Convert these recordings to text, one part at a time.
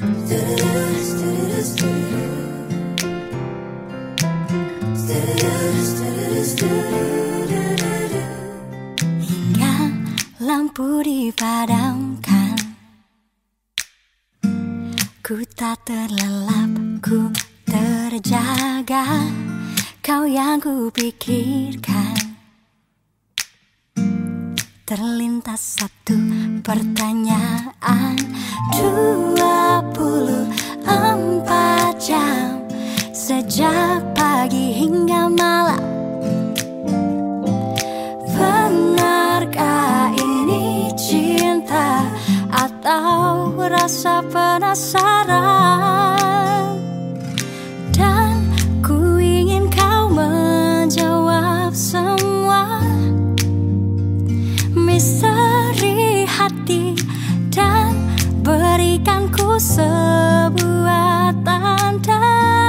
Hingga lampu dipadamkan, ku tak terlelap, ku terjaga. Kau yang ku pikirkan. Terlintas satu pertanyaan, 24 jam sejak pagi hingga malam. Benarkah ini cinta atau rasa penasaran? Dan ku ingin kau menjawab semua misteri hati dan berikan ku sebuah tanda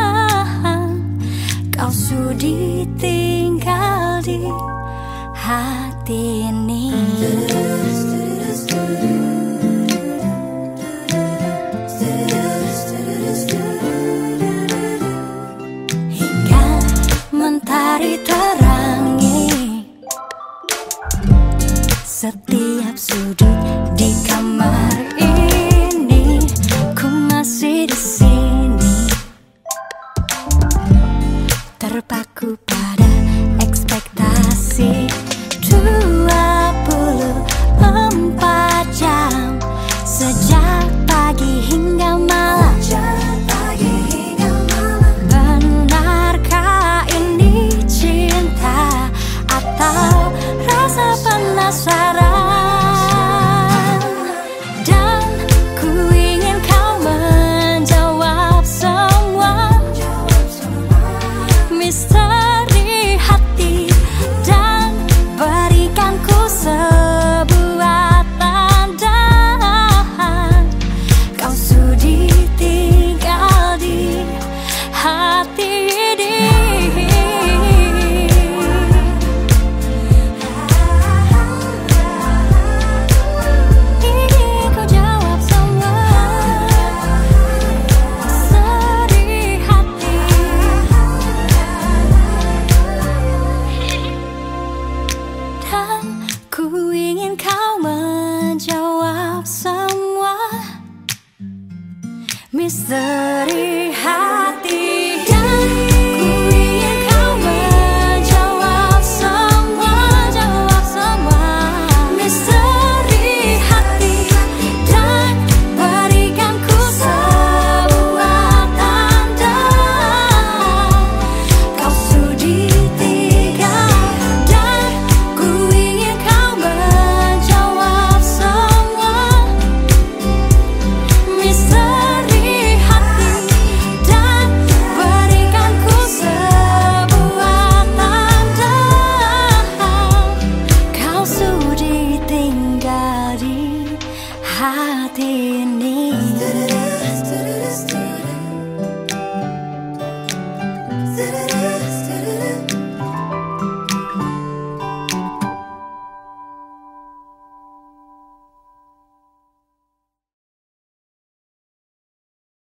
kau sudi tinggal di hati ini. Hingga mentari terangi setiap sudut di kamar ini, ku masih di sini, terpaku pada ekspektasi. 24 jam sejak pagi hingga malam. Benarkah ini cinta atau rasa penasaran? Dan ku ingin kau menjawab semua misteri hati dan berikan ku sebuah tanda kau sudi tinggal di hati ini. Ingin kau jawab semua misteri hati. Dan ku ingin kau menjawab semua misteri hati.